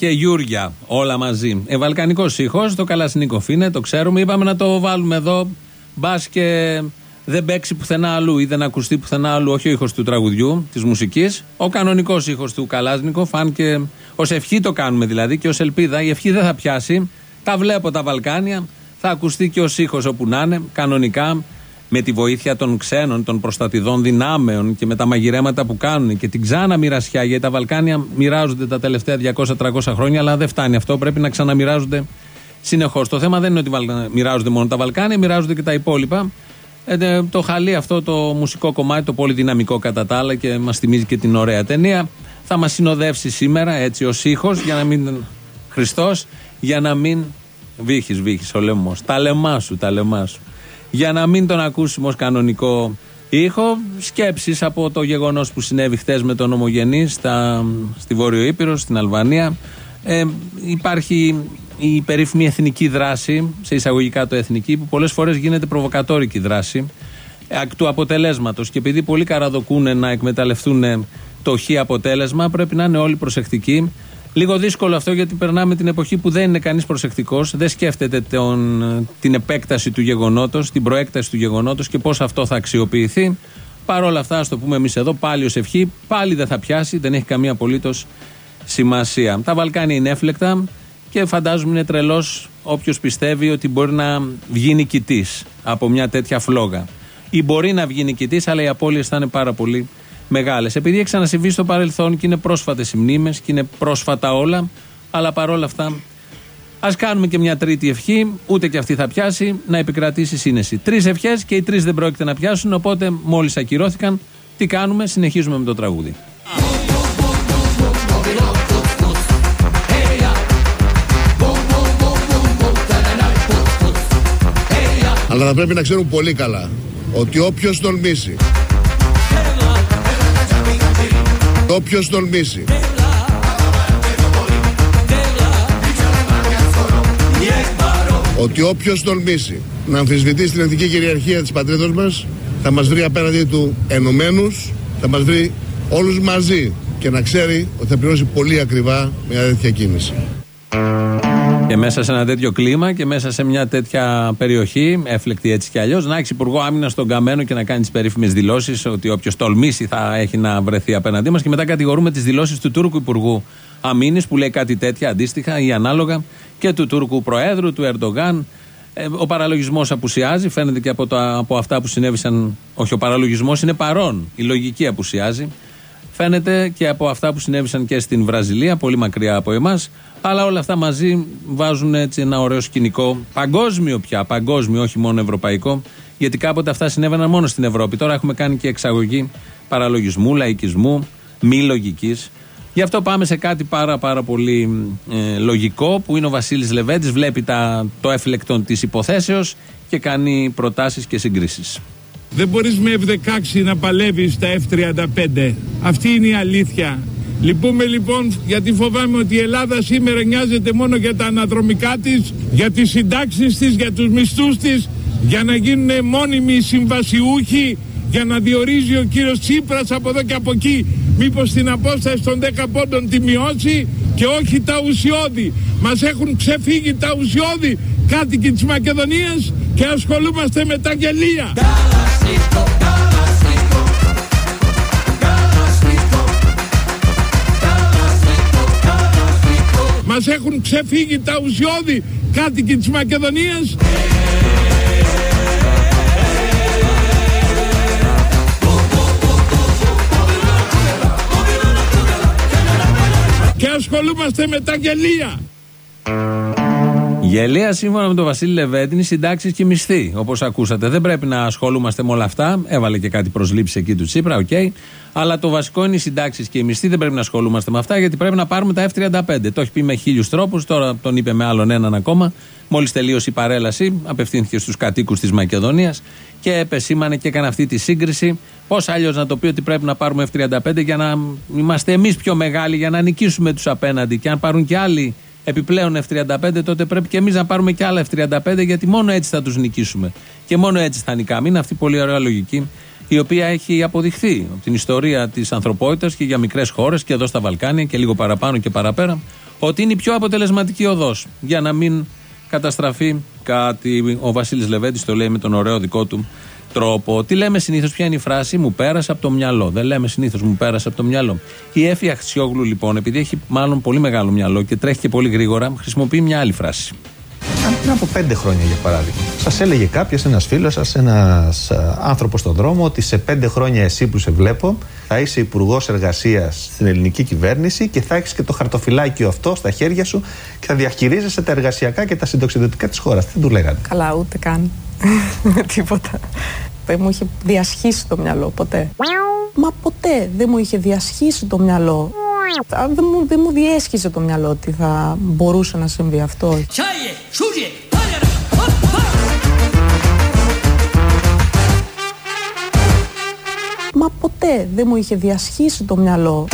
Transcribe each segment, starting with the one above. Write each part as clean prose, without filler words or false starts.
και Γιούρια, όλα μαζί. Βαλκανικός ήχος, το Καλασνίκοφ είναι, το ξέρουμε. Είπαμε να το βάλουμε εδώ, μπας και δεν παίξει πουθενά αλλού ή δεν ακουστεί πουθενά αλλού, όχι ο ήχος του τραγουδιού, της μουσικής, ο κανονικός ήχος του Καλάσνικοφ, αν και ως ευχή το κάνουμε δηλαδή και ως ελπίδα. Η ευχή δεν θα πιάσει. Τα βλέπω τα Βαλκάνια, θα ακουστεί και ως ήχος όπου να είναι, κανονικά, με τη βοήθεια των ξένων, των προστατηδών δυνάμεων και με τα μαγειρέματα που κάνουν και την ξανά μοιρασιά. Γιατί τα Βαλκάνια μοιράζονται τα τελευταία 200-300 χρόνια, αλλά δεν φτάνει αυτό. Πρέπει να ξαναμοιράζονται συνεχώς. Το θέμα δεν είναι ότι μοιράζονται μόνο τα Βαλκάνια, μοιράζονται και τα υπόλοιπα. Το χαλί αυτό, το μουσικό κομμάτι, το πολύ δυναμικό κατά τα άλλα και μας θυμίζει και την ωραία ταινία, θα μας συνοδεύσει σήμερα έτσι ως ήχος, για να μην. Χριστός, για να μην. Βύχης ο λαιμός. Τα λαιμά σου. Για να μην τον ακούσουμε ως κανονικό ήχο, σκέψεις από το γεγονός που συνέβη χθες με τον Ομογενή στη Βόρειο Ήπειρο, στην Αλβανία. Υπάρχει η περίφημη εθνική δράση, σε εισαγωγικά το εθνική, που πολλές φορές γίνεται προβοκατόρικη δράση εκ του αποτελέσματος. Και επειδή πολλοί καραδοκούν να εκμεταλλευτούν το χ αποτέλεσμα, πρέπει να είναι όλοι προσεκτικοί. Λίγο δύσκολο αυτό, γιατί περνάμε την εποχή που δεν είναι κανείς προσεκτικός, δεν σκέφτεται την επέκταση του γεγονότος, την προέκταση του γεγονότος και πώς αυτό θα αξιοποιηθεί. Παρ' όλα αυτά, ας το πούμε εμείς εδώ, πάλι ως ευχή, πάλι δεν θα πιάσει, δεν έχει καμία απολύτως σημασία. Τα Βαλκάνια είναι έφλεκτα και φαντάζομαι είναι τρελός όποιος πιστεύει ότι μπορεί να βγει νικητής από μια τέτοια φλόγα. Ή μπορεί να βγει νικητής, αλλά οι απώλειες θα είναι πάρα πολύ μεγάλες. Επειδή έχει ξανασυμβεί στο παρελθόν και είναι πρόσφατες οι μνήμες και είναι πρόσφατα όλα, αλλά παρόλα αυτά ας κάνουμε και μια τρίτη ευχή, ούτε και αυτή θα πιάσει, να επικρατήσει σύνεση. 3 ευχές και οι 3 δεν πρόκειται να πιάσουν, οπότε μόλις ακυρώθηκαν, τι κάνουμε, συνεχίζουμε με το τραγούδι. Αλλά θα πρέπει να ξέρουν πολύ καλά ότι όποιος τολμήσει, ότι όποιος τολμήσει να αμφισβητήσει την εθνική κυριαρχία της πατρίδος μας, θα μας βρει απέναντι του ενωμένους, θα μας βρει όλους μαζί και να ξέρει ότι θα πληρώσει πολύ ακριβά μια τέτοια κίνηση. Και μέσα σε ένα τέτοιο κλίμα και μέσα σε μια τέτοια περιοχή, έφλεκτη έτσι κι αλλιώς, να έχει υπουργό άμυνας στον καμένο και να κάνει τις περίφημες δηλώσεις ότι όποιος τολμήσει θα έχει να βρεθεί απέναντί μας. Και μετά κατηγορούμε τις δηλώσεις του Τούρκου Υπουργού Αμήνης που λέει κάτι τέτοια αντίστοιχα ή ανάλογα, και του Τούρκου Προέδρου, του Ερντογάν. Ο παραλογισμός απουσιάζει, φαίνεται και από αυτά που συνέβησαν. Όχι, ο παραλογισμός είναι παρόν. Η λογική απουσιάζει. Φαίνεται και από αυτά που συνέβησαν και στην Βραζιλία, πολύ μακριά από εμάς. Αλλά όλα αυτά μαζί βάζουν έτσι ένα ωραίο σκηνικό, παγκόσμιο πια, παγκόσμιο, όχι μόνο ευρωπαϊκό, γιατί κάποτε αυτά συνέβαιναν μόνο στην Ευρώπη. Τώρα έχουμε κάνει και εξαγωγή παραλογισμού, λαϊκισμού, μη λογικής. Γι' αυτό πάμε σε κάτι πάρα πολύ λογικό, που είναι ο Βασίλης Λεβέντης, βλέπει το έφλεκτον της υποθέσεως και κάνει προτάσεις και συγκρίσεις. Δεν μπορείς με F-16 να παλεύεις τα F-35. Αυτή είναι η αλήθεια. Λυπούμε λοιπόν, γιατί φοβάμαι ότι η Ελλάδα σήμερα νοιάζεται μόνο για τα αναδρομικά της, για τις συντάξεις της, για τους μισθούς της, για να γίνουν μόνιμοι συμβασιούχοι, για να διορίζει ο κύριος Τσίπρας από εδώ και από εκεί. Μήπως την απόσταση των 10 πόντων τη μειώσει και όχι τα ουσιώδη. Μας έχουν ξεφύγει τα ουσιώδη κάτοικοι της Μακεδονίας και ασχολούμαστε με τα γελία. Μας έχουν ξεφύγει τα ουσιώδη κάτοικοι της Μακεδονίας. Και ασχολούμαστε με τα γελία. Γελία, σύμφωνα με τον Βασίλη Λεβέντη, είναι συντάξεις και μισθοί. Όπως ακούσατε, δεν πρέπει να ασχολούμαστε με όλα αυτά. Έβαλε και κάτι προσλήψεις εκεί του Τσίπρα, οκ. Αλλά το βασικό είναι οι συντάξεις και οι μισθοί. Δεν πρέπει να ασχολούμαστε με αυτά, γιατί πρέπει να πάρουμε τα F-35. Το έχει πει με 1000 τρόπους, τώρα τον είπε με άλλον έναν ακόμα. Μόλις τελείωσε η παρέλαση, απευθύνθηκε στους κατοίκους της Μακεδονίας και επεσήμανε και έκανε αυτή τη σύγκριση. Πώς αλλιώς να το πει ότι πρέπει να πάρουμε F-35 για να είμαστε εμείς πιο μεγάλοι, για να νικήσουμε τους απέναντι. Και αν πάρουν και άλλοι επιπλέον F-35, τότε πρέπει και εμείς να πάρουμε και άλλα F-35, γιατί μόνο έτσι θα τους νικήσουμε. Και μόνο έτσι θα νικάμε. Είναι αυτή η πολύ ωραία λογική, η οποία έχει αποδειχθεί από την ιστορία της ανθρωπότητας και για μικρές χώρες και εδώ στα Βαλκάνια και λίγο παραπάνω και παραπέρα, ότι είναι η πιο αποτελεσματική οδός για να μην καταστραφεί κάτι. Ο Βασίλης Λεβέντης το λέει με τον ωραίο δικό του τρόπο. Τι λέμε συνήθως, ποια είναι η φράση? Μου πέρασε από το μυαλό. Δεν λέμε συνήθως μου πέρασε από το μυαλό. Η Έφη Αχτσιόγλου, λοιπόν, επειδή έχει μάλλον πολύ μεγάλο μυαλό και τρέχει και πολύ γρήγορα, χρησιμοποιεί μια άλλη φράση. Αν πριν από 5 χρόνια, για παράδειγμα, σας έλεγε κάποιος, ένας φίλος σας, ένας άνθρωπος στον δρόμο, ότι σε 5 χρόνια εσύ που σε βλέπω θα είσαι υπουργός εργασίας στην ελληνική κυβέρνηση και θα έχεις και το χαρτοφυλάκιο αυτό στα χέρια σου και θα διαχειρίζεσαι τα εργασιακά και τα συνταξιδοτικά της χώρας. Δεν του λέγανε? Καλά, ούτε καν. Τίποτα. Δεν μου είχε διασχίσει το μυαλό ποτέ. Μα ποτέ δεν μου είχε διασχίσει το μυαλό. Δεν μου διέσχιζε το μυαλό ότι θα μπορούσε να συμβεί αυτό. Μα ποτέ δεν μου είχε διασχίσει το μυαλό.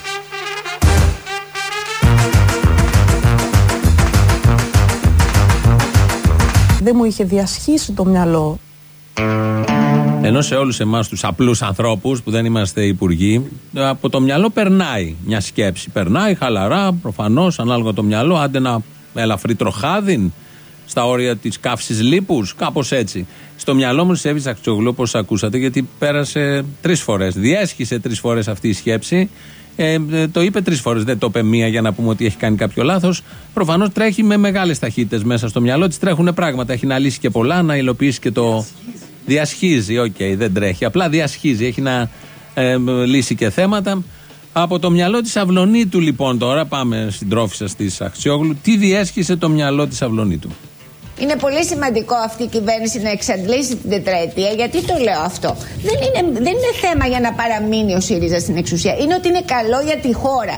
Δεν μου είχε διασχίσει το μυαλό. Ενώ σε όλους εμάς τους απλούς ανθρώπους που δεν είμαστε υπουργοί, από το μυαλό περνάει μια σκέψη. Περνάει χαλαρά, προφανώς, ανάλογα το μυαλό, άντε ένα ελαφρύ τροχάδιν στα όρια της καύσης λίπους, κάπως έτσι. Στο μυαλό μου της Εύης Αχτσιόγλου, όπως ακούσατε, γιατί πέρασε 3 φορές, διέσχισε 3 φορές αυτή η σκέψη. Το είπε 3 φορές, δεν το είπε μία για να πούμε ότι έχει κάνει κάποιο λάθος. Προφανώς τρέχει με μεγάλες ταχύτητες μέσα στο μυαλό της, τρέχουν πράγματα. Έχει να λύσει και πολλά, να υλοποιήσει και το. Διασχίζει, δεν τρέχει. Απλά διασχίζει, έχει να λύσει και θέματα. Από το μυαλό της Αυλωνίτου, λοιπόν, τώρα πάμε στην τρόφισσα της Αχτσιόγλου. Τι διέσχισε το μυαλό της Αυλωνίτου? Είναι πολύ σημαντικό αυτή η κυβέρνηση να εξαντλήσει την τετραετία. Γιατί το λέω αυτό? Δεν είναι θέμα για να παραμείνει ο ΣΥΡΙΖΑ στην εξουσία. Είναι ότι είναι καλό για τη χώρα.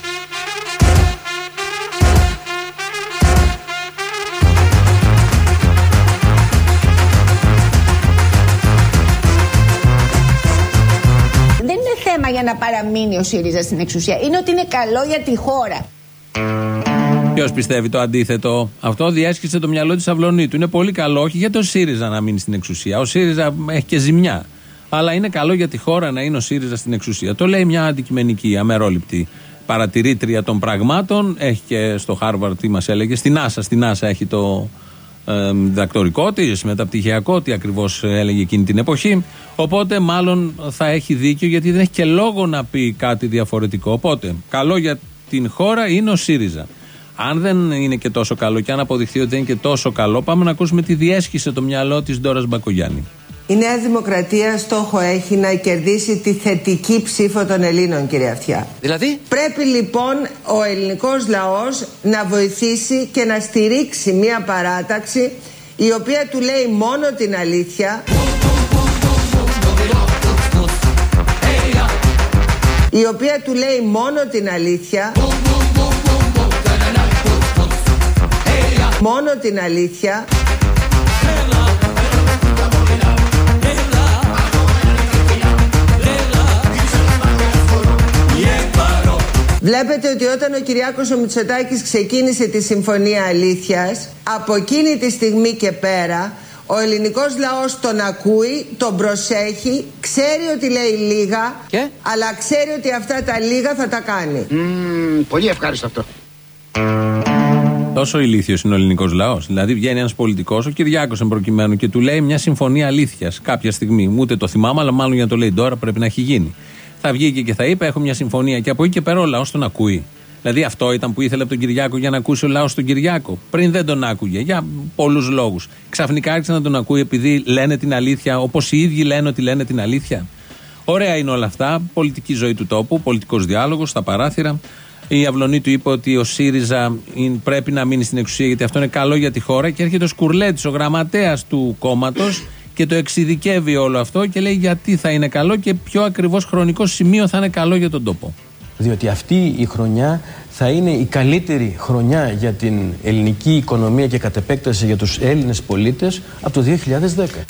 Δεν είναι θέμα για να παραμείνει ο ΣΥΡΙΖΑ στην εξουσία. Είναι ότι είναι καλό για τη χώρα. Ποιος πιστεύει το αντίθετο? Αυτό διέσχισε το μυαλό της Αυλωνίτου. Είναι πολύ καλό, όχι για το ΣΥΡΙΖΑ να μείνει στην εξουσία. Ο ΣΥΡΙΖΑ έχει και ζημιά. Αλλά είναι καλό για τη χώρα να είναι ο ΣΥΡΙΖΑ στην εξουσία. Το λέει μια αντικειμενική, αμερόληπτη παρατηρήτρια των πραγμάτων. Έχει και στο Χάρβαρντ, τι μας έλεγε, στην NASA έχει το διδακτορικό της, μεταπτυχιακό, τι ακριβώς έλεγε εκείνη την εποχή. Οπότε μάλλον θα έχει δίκιο, γιατί δεν έχει και λόγο να πει κάτι διαφορετικό. Οπότε καλό για την χώρα είναι ο ΣΥΡΙΖΑ. Αν δεν είναι και τόσο καλό και αν αποδειχθεί ότι δεν είναι και τόσο καλό, πάμε να ακούσουμε τι διέσχισε το μυαλό της Ντόρας Μπακογιάννη. Η Νέα Δημοκρατία στόχο έχει να κερδίσει τη θετική ψήφο των Ελλήνων, κύριε Αυτιά. Δηλαδή? Πρέπει λοιπόν ο ελληνικός λαός να βοηθήσει και να στηρίξει μια παράταξη η οποία του λέει μόνο την αλήθεια, η οποία του λέει μόνο την αλήθεια, μόνο την αλήθεια. Βλέπετε ότι όταν ο Κυριάκος ο Μητσοτάκης ξεκίνησε τη Συμφωνία Αλήθειας, από εκείνη τη στιγμή και πέρα ο ελληνικός λαός τον ακούει, τον προσέχει, ξέρει ότι λέει λίγα, αλλά ξέρει ότι αυτά τα λίγα θα τα κάνει. Πολύ ευχάριστο αυτό. Τόσο ηλίθιος είναι ο ελληνικός λαός. Δηλαδή βγαίνει ένας πολιτικός, ο Κυριάκος εμπροκειμένου, και του λέει μια συμφωνία αλήθειας κάποια στιγμή. Ούτε το θυμάμαι, αλλά μάλλον για να το λέει τώρα πρέπει να έχει γίνει. Θα βγήκε και θα είπε: έχω μια συμφωνία, και από εκεί και πέρα ο λαός τον ακούει. Δηλαδή αυτό ήταν που ήθελε από τον Κυριάκο, για να ακούσει ο λαός τον Κυριάκο. Πριν δεν τον άκουγε για πολλούς λόγους. Ξαφνικά άρχισε να τον ακούει επειδή λένε την αλήθεια, όπως οι ίδιοι λένε ότι λένε την αλήθεια. Ωραία είναι όλα αυτά. Πολιτική ζωή του τόπου, πολιτικός διάλογος στα παράθυρα. Η Αυλωνίτου είπε ότι ο ΣΥΡΙΖΑ πρέπει να μείνει στην εξουσία γιατί αυτό είναι καλό για τη χώρα, και έρχεται ο Σκουρλέτης, ο γραμματέας του κόμματος, και το εξειδικεύει όλο αυτό και λέει γιατί θα είναι καλό και ποιο ακριβώς χρονικό σημείο θα είναι καλό για τον τόπο. Διότι αυτή η χρονιά θα είναι η καλύτερη χρονιά για την ελληνική οικονομία και κατ' επέκταση για τους Έλληνες πολίτες από το 2010.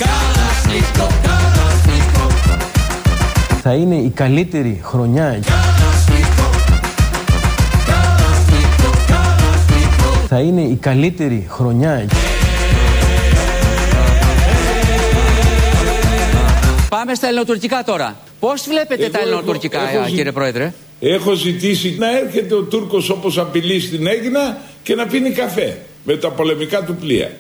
Θα είναι η καλύτερη χρονιά. Θα είναι η καλύτερη χρονιά. Πάμε στα ελληνοτουρκικά τώρα. Πώς βλέπετε τα ελληνοτουρκικά, κύριε Πρόεδρε? Έχω ζητήσει να έρχεται ο Τούρκος όπως απειλεί στην Αίγινα και να πίνει καφέ με τα πολεμικά του πλοία.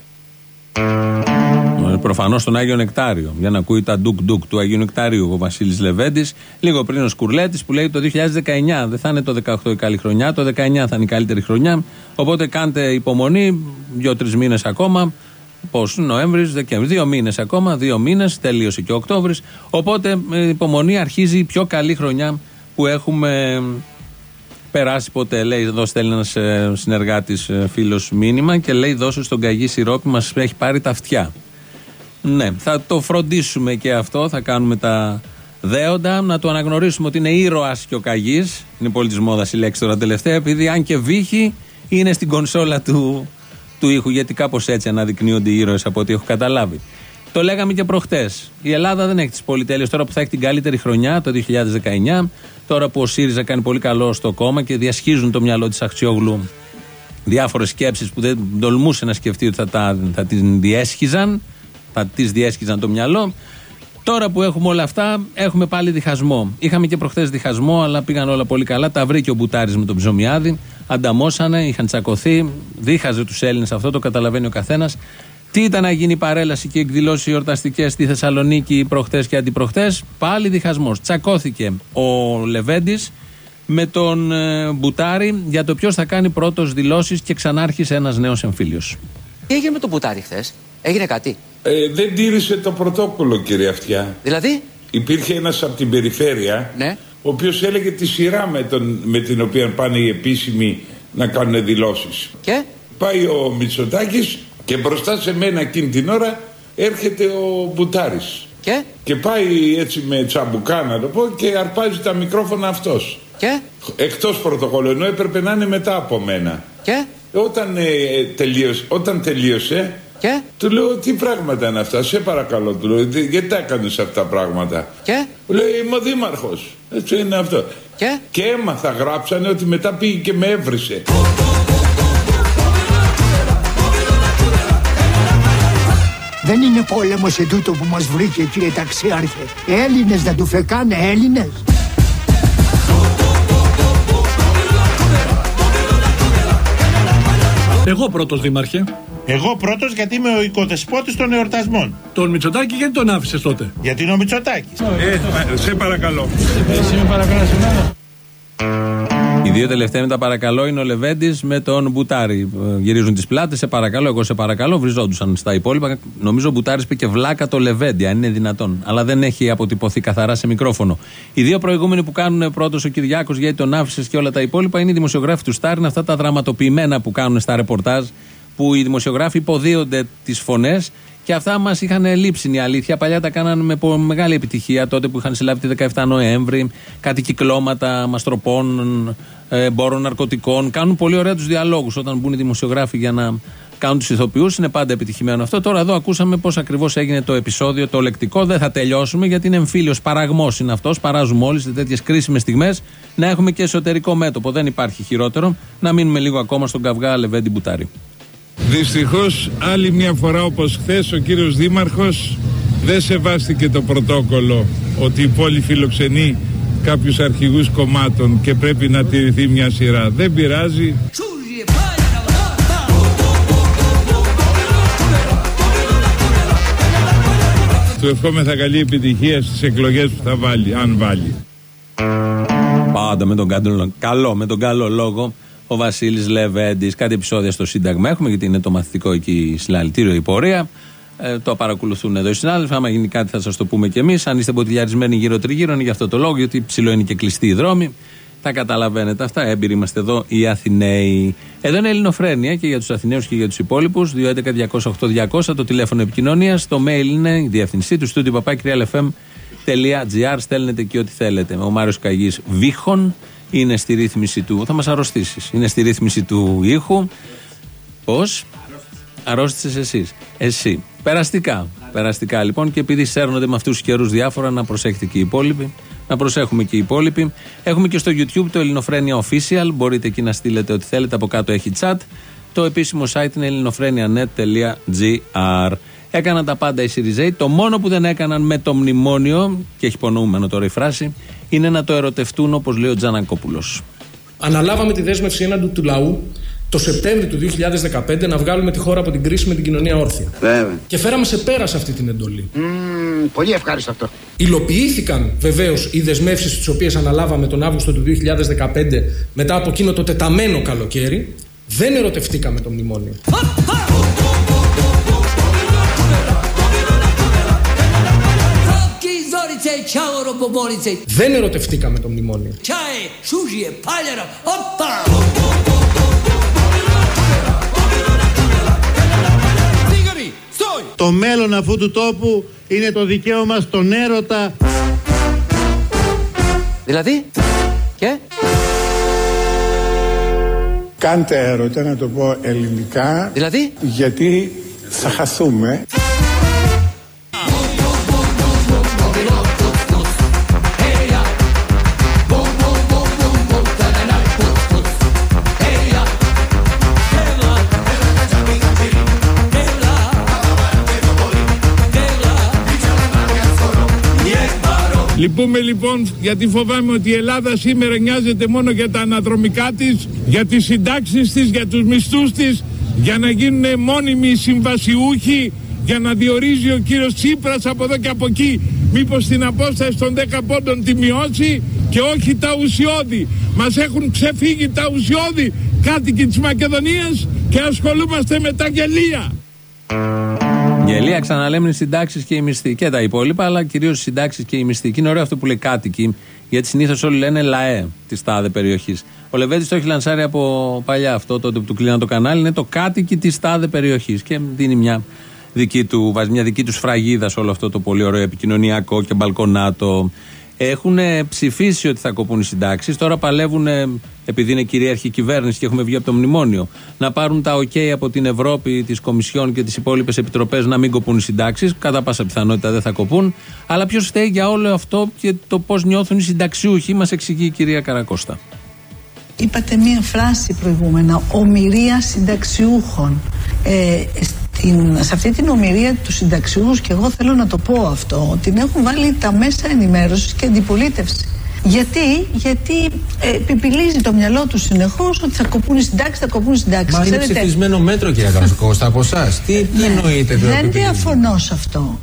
Προφανώς στον Άγιο Νεκτάριο, για να ακούει τα ντουκ-ντουκ του Αγίου Νεκτάριου ο Βασίλης Λεβέντης. Λίγο πριν ο Σκουρλέτης που λέει το 2019 δεν θα είναι το 18 η καλή χρονιά, το 19 θα είναι η καλύτερη χρονιά. Οπότε κάντε υπομονή, 2-3 μήνες ακόμα. Πώς, Νοέμβρης, Δεκέμβρης, 2 μήνες ακόμα, 2 μήνες, τελείωσε και ο Οκτώβρης. Οπότε υπομονή, αρχίζει η πιο καλή χρονιά που έχουμε περάσει ποτέ. Λέει, εδώ στέλνει ένας συνεργάτης φίλος μήνυμα και λέει: δώσε στον Καγί σιρόπι, μας έχει πάρει τα αυτιά. Ναι, θα το φροντίσουμε και αυτό, θα κάνουμε τα δέοντα, να το αναγνωρίσουμε ότι είναι ήρωας και ο Καγής. Είναι πολύ της μόδας η λέξη τώρα τελευταία, επειδή αν και βύχει, είναι στην κονσόλα του ήχου, γιατί κάπως έτσι αναδεικνύονται οι ήρωες από ό,τι έχω καταλάβει. Το λέγαμε και προχτές. Η Ελλάδα δεν έχει τις πολυτέλειες τώρα που θα έχει την καλύτερη χρονιά, το 2019. Τώρα που ο ΣΥΡΙΖΑ κάνει πολύ καλό στο κόμμα και διασχίζουν το μυαλό της Αχτσιόγλου διάφορες σκέψεις που δεν τολμούσε να σκεφτεί ότι θα την διέσχιζαν. Θα τις διέσχιζαν το μυαλό. Τώρα που έχουμε όλα αυτά, έχουμε πάλι διχασμό. Είχαμε και προχθές διχασμό, αλλά πήγαν όλα πολύ καλά. Τα βρήκε ο Μπουτάρης με τον Ψωμιάδη. Ανταμώσανε, είχαν τσακωθεί. Δίχαζε τους Έλληνες, αυτό το καταλαβαίνει ο καθένας. Τι ήταν να γίνει παρέλαση και εκδηλώσεις εορταστικές στη Θεσσαλονίκη προχθές και αντιπροχθές? Πάλι διχασμός. Τσακώθηκε ο Λεβέντης με τον Μπουτάρη για το ποιος θα κάνει πρώτος δηλώσεις και ξανάρχισε ένας νέος εμφύλιος. Τι έγινε με τον Μπουτάρη χθες? Έγινε κάτι? Δεν τήρησε το πρωτόκολλο, κύριε Αυτιά. Δηλαδή? Υπήρχε ένας από την περιφέρεια, ναι, ο οποίος έλεγε τη σειρά με την οποία πάνε οι επίσημοι να κάνουν δηλώσεις. Και? Πάει ο Μητσοτάκης και μπροστά σε μένα εκείνη την ώρα έρχεται ο Μπουτάρης. Και πάει έτσι με τσαμπουκά, να το πω, και αρπάζει τα μικρόφωνα αυτός. Και? Εκτός πρωτοκόλλου, ενώ έπρεπε να είναι μετά από μένα. Και? Όταν τελείωσε, και? Του λέω: τι πράγματα είναι αυτά, σε παρακαλώ. Του λέω: γιατί τα έκανες αυτά τα πράγματα? Και? Λέει: είμαι ο δήμαρχος. Έτσι είναι αυτό. Και έμαθα, γράψανε ότι μετά πήγε και με έβρισε. Δεν είναι πόλεμος ετούτο που μας βρήκε, κύριε Ταξίαρχε. Έλληνες δεν του φεκάνε, Έλληνες. Εγώ πρώτος, δήμαρχε. Εγώ πρώτος, γιατί είμαι ο οικοδεσπότης των εορτασμών. Τον Μητσοτάκη γιατί τον άφησες τότε? Γιατί είναι ο Μητσοτάκης. Σε παρακαλώ. Εσύ με παρακαλάς εμένα. Οι δύο τελευταίοι με τα παρακαλώ είναι ο Λεβέντης με τον Μπουτάρη. Γυρίζουν τις πλάτες, σε παρακαλώ, εγώ σε παρακαλώ. Βριζόντουσαν στα υπόλοιπα. Νομίζω ο Μπουτάρης είπε και βλάκα το Λεβέντι, αν είναι δυνατόν. Αλλά δεν έχει αποτυπωθεί καθαρά σε μικρόφωνο. Οι δύο προηγούμενοι που κάνουν πρώτος ο Κυριάκος γιατί τον άφησες και όλα τα υπόλοιπα είναι οι δημοσιογράφοι του Στάρ. Είναι αυτά τα δραματοποιημένα που κάνουν στα ρεπορτάζ, που οι δημοσιογράφοι υποδίονται τις φωνές. Και αυτά μας είχαν λείψει, είναι η αλήθεια. Παλιά τα κάνανε με μεγάλη επιτυχία, τότε που είχαν συλλάβει τη 17 Νοέμβρη, κάτι κυκλώματα μαστροπών, εμπόρων ναρκωτικών. Κάνουν πολύ ωραία τους διαλόγους όταν μπουν οι δημοσιογράφοι για να κάνουν τους ηθοποιούς. Είναι πάντα επιτυχημένο αυτό. Τώρα εδώ ακούσαμε πώς ακριβώς έγινε το επεισόδιο, το λεκτικό. Δεν θα τελειώσουμε γιατί είναι εμφύλιος, παραγμός είναι αυτός. Παράζουμε όλοι σε τέτοιες κρίσιμες στιγμές να έχουμε και εσωτερικό μέτωπο. Δεν υπάρχει χειρότερο. Να μείνουμε λίγο ακόμα στον καυγά Λεβέντη Μπουτάρη. Δυστυχώς άλλη μια φορά, όπως χθες, ο κύριος Δήμαρχος δεν σεβάστηκε το πρωτόκολλο ότι η πόλη φιλοξενεί κάποιους αρχηγούς κομμάτων και πρέπει να τηρηθεί μια σειρά. Δεν πειράζει. Του ευχόμεθα καλή επιτυχία στις εκλογές που θα βάλει, αν βάλει. Πάντα με τον καλό λόγο. Ο Βασίλης Λεβέντης, κάτι επεισόδια στο Σύνταγμα έχουμε, γιατί είναι το μαθητικό εκεί συλλαλητήριο η πορεία. Το παρακολουθούν εδώ οι συνάδελφοι. Άμα γίνει κάτι θα σας το πούμε κι εμείς. Αν είστε μποτιλιαρισμένοι γύρω-τριγύρω, είναι γι' αυτό το λόγο, γιατί ψηλό είναι και κλειστοί οι δρόμοι. Τα καταλαβαίνετε αυτά. Έμπειροι είμαστε εδώ οι Αθηναίοι. Εδώ είναι Ελληνοφρένεια και για τους Αθηναίους και για τους υπόλοιπους. 211-208-200 το τηλέφωνο επικοινωνίας. Το mail είναι η διεύθυνσή του studio@realfm.gr. Στέλνετε εκεί ό,τι θέλετε. Ο Μάριος Καγής Βίχων είναι στη ρύθμιση του. Θα μας αρρωστήσεις. Είναι στη ρύθμιση του ήχου. Πώς? Αρρώστησες εσύ. Περαστικά λοιπόν, και επειδή σέρνονται με αυτούς τους καιρούς διάφορα, να προσέχετε και οι υπόλοιποι. Να προσέχουμε και οι υπόλοιποι. Έχουμε και στο YouTube το Ελληνοφρένεια Official. Μπορείτε εκεί να στείλετε ό,τι θέλετε. Από κάτω έχει chat. Το επίσημο site είναι ελληνοφρένια.net.gr. Έκαναν τα πάντα οι Σιριζέοι. Το μόνο που δεν έκαναν με το μνημόνιο, και έχει υπονοούμενο τώρα η φράση, είναι να το ερωτευτούν, όπως λέει ο Τζανακόπουλος. Αναλάβαμε τη δέσμευση έναντι του λαού το Σεπτέμβριο του 2015 να βγάλουμε τη χώρα από την κρίση με την κοινωνία όρθια. Βέβαια. Και φέραμε σε πέρας αυτή την εντολή. Πολύ ευχάριστο αυτό. Υλοποιήθηκαν βεβαίως οι δεσμεύσεις τις οποίες αναλάβαμε τον Αύγουστο του 2015 μετά από εκείνο το τεταμένο καλοκαίρι. Δεν ερωτευτήκαμε το μνημόνιο. Δεν ερωτευτήκαμε το μνημόνιο. Το μέλλον αυτού του τόπου είναι το δικαίωμα στον έρωτα. Δηλαδή, και? Κάντε έρωτα, να το πω ελληνικά. Δηλαδή? Γιατί θα χαθούμε. Λυπούμε λοιπόν γιατί φοβάμαι ότι η Ελλάδα σήμερα νοιάζεται μόνο για τα αναδρομικά της, για τις συντάξεις της, για τους μισθούς της, για να γίνουν μόνιμοι συμβασιούχοι, για να διορίζει ο κύριος Τσίπρας από εδώ και από εκεί μήπως την απόσταση των 10 πόντων τη μειώσει, και όχι τα ουσιώδη. Μας έχουν ξεφύγει τα ουσιώδη κάτοικοι της Μακεδονίας και ασχολούμαστε με τα γελία. Γελία, ξαναλέμε, οι συντάξεις και οι μισθοί και τα υπόλοιπα, αλλά κυρίως οι συντάξεις και οι μισθοί. Και είναι ωραίο αυτό που λέει κάτοικοι, γιατί συνήθως όλοι λένε λαέ της τάδε περιοχής. Ο Λεβέντης το έχει λανσάρει από παλιά αυτό, τότε που του κλείναν το κανάλι, είναι το κάτοικοι της τάδε περιοχής. Και δίνει μια δική του σφραγίδα σε όλο αυτό το πολύ ωραίο επικοινωνιακό και μπαλκονάτο. Έχουν ψηφίσει ότι θα κοπούν οι συντάξεις. Τώρα παλεύουν, επειδή είναι κυρίαρχη κυβέρνηση και έχουμε βγει από το μνημόνιο, να πάρουν τα OK από την Ευρώπη, τις Κομισιόν και τις υπόλοιπες επιτροπές να μην κοπούν οι συντάξεις. Κατά πάσα πιθανότητα δεν θα κοπούν. Αλλά ποιος φταίει για όλο αυτό και το πώς νιώθουν οι συνταξιούχοι, μας εξηγεί η κυρία Καρακώστα. Είπατε μία φράση προηγούμενα, ομηρία συνταξιούχων. Σε αυτή την ομηρία του συνταξιούχους, και εγώ θέλω να το πω αυτό, την έχουν βάλει τα μέσα ενημέρωσης και αντιπολίτευση. Γιατί επιπυλίζει το μυαλό του συνεχώς ότι θα κοπούν οι συντάξεις, θα κοπούν οι συντάξεις. Μα είναι ψηφισμένο μέτρο, κυρία Καρακώστα, από εσάς. Τι εννοείτε τώρα? Δεν διαφωνώ σε αυτό.